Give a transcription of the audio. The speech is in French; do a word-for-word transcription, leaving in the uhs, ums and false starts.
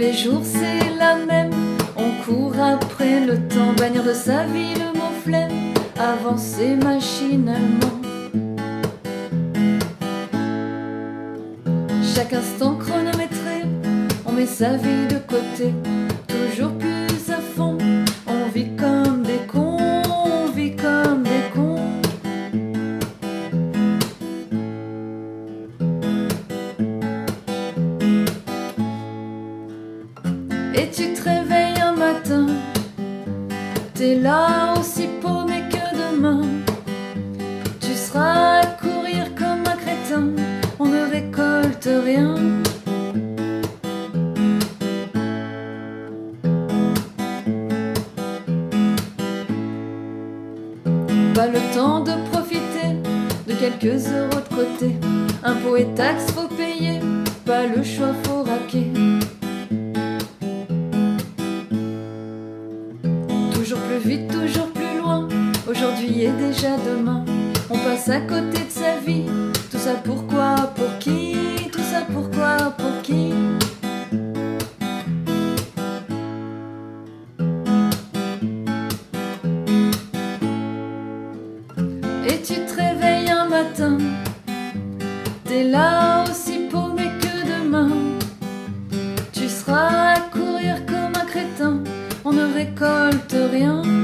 les jours c'est la même. On court après le temps, bannir de sa vie le mot flemme, avancer machinalement. Chaque instant chronométré, on met sa vie de côté, toujours plus à fond. On vit comme des cons, on vit comme des cons. Et tu te réveilles un matin, t'es là aussi paumé que demain. Tu seras à courir comme un crétin, on ne récolte rien. Pas le temps de profiter de quelques euros de côté. Impôts et taxes faut payer, pas le choix faut raquer. Toujours plus vite, toujours plus loin, aujourd'hui et déjà demain. On passe à côté de sa vie, tout ça pourquoi, pour qui? Tout ça pourquoi, pour qui? Et tu te réveilles un matin, t'es là aussi paumé que demain. Tu seras à courir comme un crétin, on ne récolte rien.